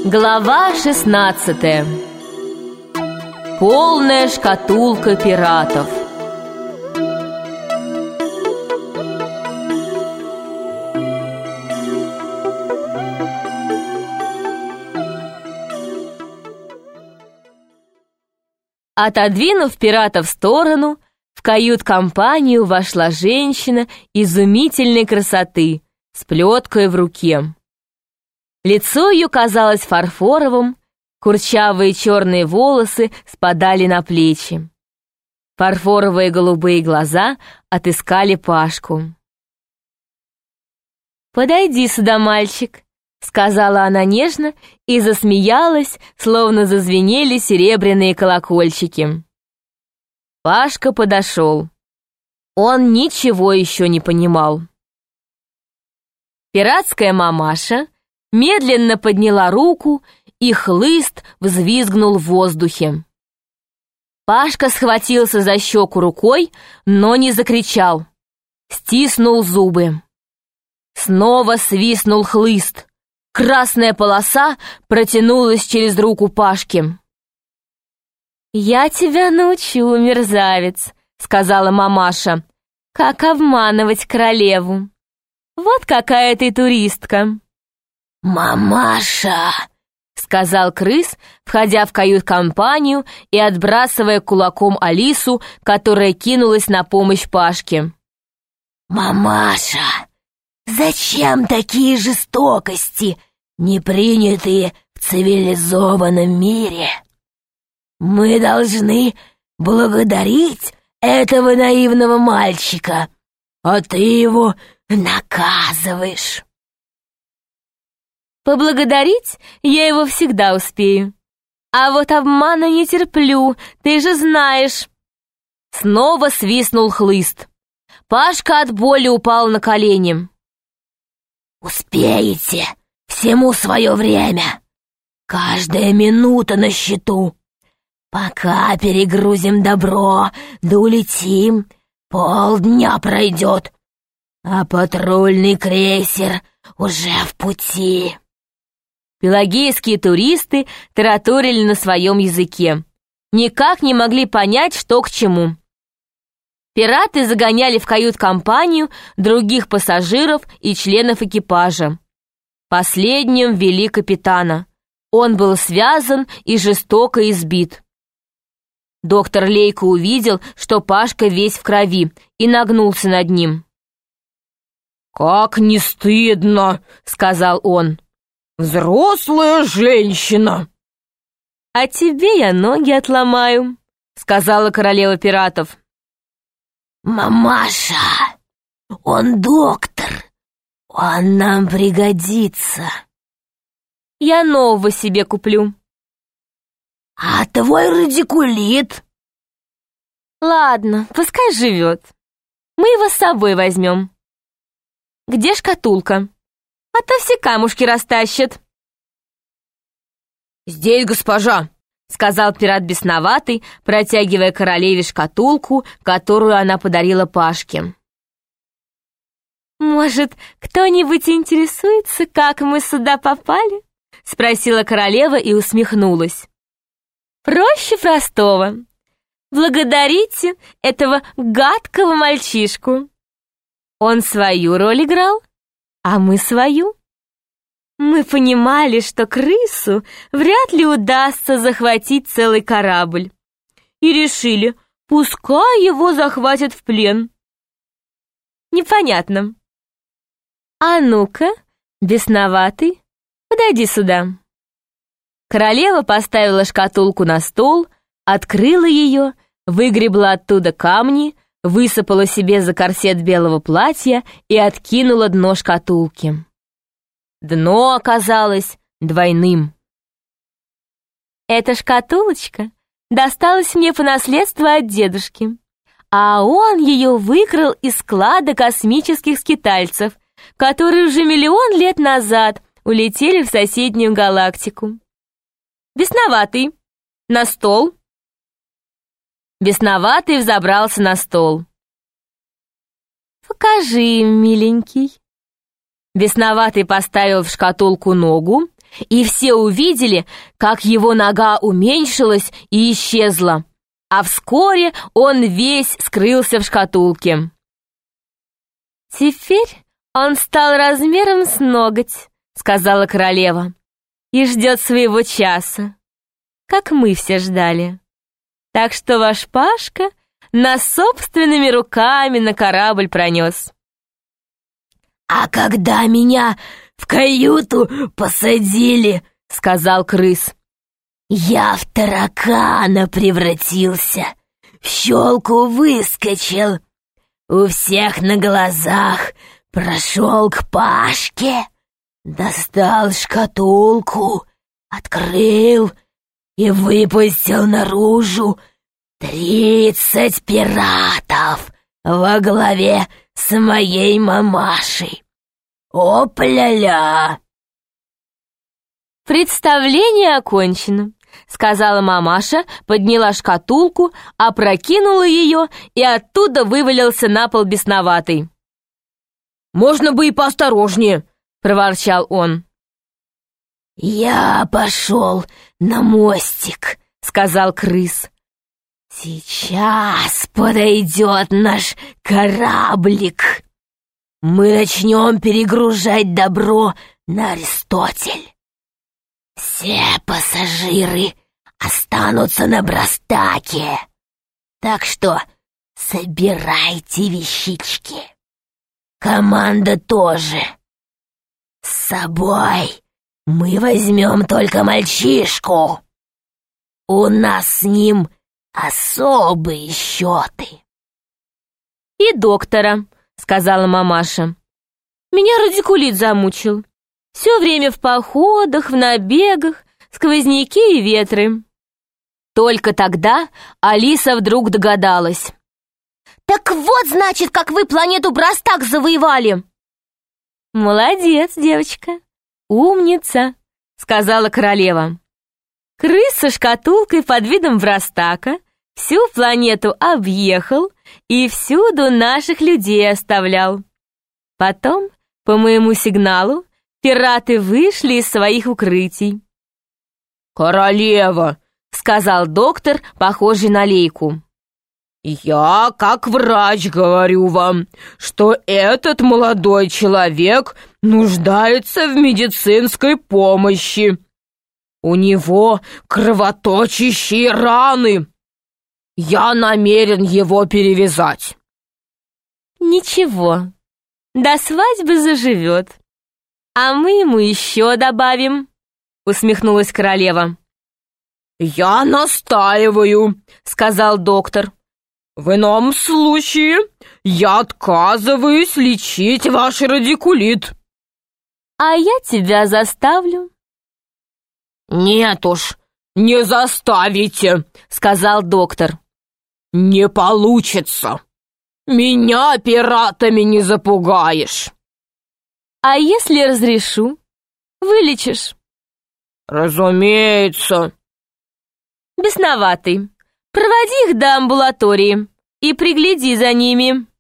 Глава 16. Полная шкатулка пиратов. Отодвинув пирата в сторону, в кают-компанию вошла женщина изумительной красоты с плеткой в руке. Лицо ее казалось фарфоровым, курчавые черные волосы спадали на плечи. Фарфоровые голубые глаза отыскали Пашку. «Подойди сюда, мальчик», — сказала она нежно и засмеялась, словно зазвенели серебряные колокольчики. Пашка подошел. Он ничего еще не понимал. Пиратская мамаша медленно подняла руку, и хлыст взвизгнул в воздухе. Пашка схватился за щеку рукой, но не закричал. Стиснул зубы. Снова свистнул хлыст. Красная полоса протянулась через руку Пашки. «Я тебя научу, мерзавец», — сказала мамаша, — «как обманывать королеву. Вот какая ты туристка». «Мамаша!» — сказал крыс, входя в кают-компанию и отбрасывая кулаком Алису, которая кинулась на помощь Пашке. «Мамаша, зачем такие жестокости, не принятые в цивилизованном мире? Мы должны благодарить этого наивного мальчика, а ты его наказываешь». «Поблагодарить я его всегда успею. А вот обмана не терплю, ты же знаешь». Снова свистнул хлыст. Пашка от боли упал на колени. «Успеете, всему свое время. Каждая минута на счету. Пока перегрузим добро, да улетим, полдня пройдет, а патрульный крейсер уже в пути». Пелагейские туристы тараторили на своем языке. Никак не могли понять, что к чему. Пираты загоняли в кают-компанию других пассажиров и членов экипажа. Последним вели капитана. Он был связан и жестоко избит. Доктор Лейко увидел, что Пашка весь в крови, и нагнулся над ним. «Как не стыдно!» — сказал он. «Взрослая женщина!» «А тебе я ноги отломаю», — сказала королева пиратов. «Мамаша, он доктор, он нам пригодится». «Я нового себе куплю». «А твой радикулит?» «Ладно, пускай живет. Мы его с собой возьмем». «Где шкатулка? А то все камушки растащат». «Здесь, госпожа», — сказал пират бесноватый, протягивая королеве шкатулку, которую она подарила Пашке. «Может, кто-нибудь интересуется, как мы сюда попали?» — спросила королева и усмехнулась. «Проще простого. Благодарите этого гадкого мальчишку. Он свою роль играл, а мы свою. Мы понимали, что крысу вряд ли удастся захватить целый корабль, и решили, пускай его захватят в плен. Непонятно. А ну-ка, бесноватый, подойди сюда». Королева поставила шкатулку на стол, открыла ее, выгребла оттуда камни, высыпала себе за корсет белого платья и откинула дно шкатулки. Дно оказалось двойным. «Эта шкатулочка досталась мне по наследству от дедушки, а он ее выкрал из склада космических скитальцев, которые уже 1 000 000 лет назад улетели в соседнюю галактику. Бесноватый, на стол». Бесноватый взобрался на стол. «Покажи, миленький». Бесноватый поставил в шкатулку ногу, и все увидели, как его нога уменьшилась и исчезла, а вскоре он весь скрылся в шкатулке. «Теперь он стал размером с ноготь», — сказала королева, «и ждет своего часа, как мы все ждали. Так что ваш Пашка нас собственными руками на корабль пронес». «А когда меня в каюту посадили, — сказал крыс, — я в таракана превратился, в щелку выскочил, у всех на глазах прошел к Пашке, достал шкатулку, открыл и выпустил наружу 30 пиратов во главе с моей мамашей. Опля-ля!» «Представление окончено», — сказала мамаша, подняла шкатулку, опрокинула ее, и оттуда вывалился на пол бесноватый. «Можно бы и поосторожнее», — проворчал он. «Я пошел на мостик», — сказал крыс. «Сейчас подойдет наш кораблик. Мы начнем перегружать добро на Аристотель. Все пассажиры останутся на Брастаке, так что собирайте вещички. Команда тоже. С собой мы возьмем только мальчишку. У нас с ним особые счеты». «И доктора», — сказала мамаша. «Меня радикулит замучил. Все время в походах, в набегах, сквозняки и ветры». Только тогда Алиса вдруг догадалась. «Так вот, значит, как вы планету Брастак завоевали!» «Молодец, девочка, умница», — сказала королева. «Крыс со шкатулкой под видом Брастака всю планету объехал и всюду наших людей оставлял. Потом, по моему сигналу, пираты вышли из своих укрытий». «Королева», — сказал доктор, похожий на Лейку, «я, как врач, говорю вам, что этот молодой человек нуждается в медицинской помощи. У него кровоточащие раны. Я намерен его перевязать». «Ничего, до свадьбы заживет. А мы ему еще добавим», — усмехнулась королева. «Я настаиваю», — сказал доктор. «В ином случае я отказываюсь лечить ваш радикулит». «А я тебя заставлю». «Нет уж, не заставите», — сказал доктор. «Не получится. Меня пиратами не запугаешь». «А если разрешу, вылечишь?» «Разумеется». «Бесноватый, проводи их до амбулатории и пригляди за ними».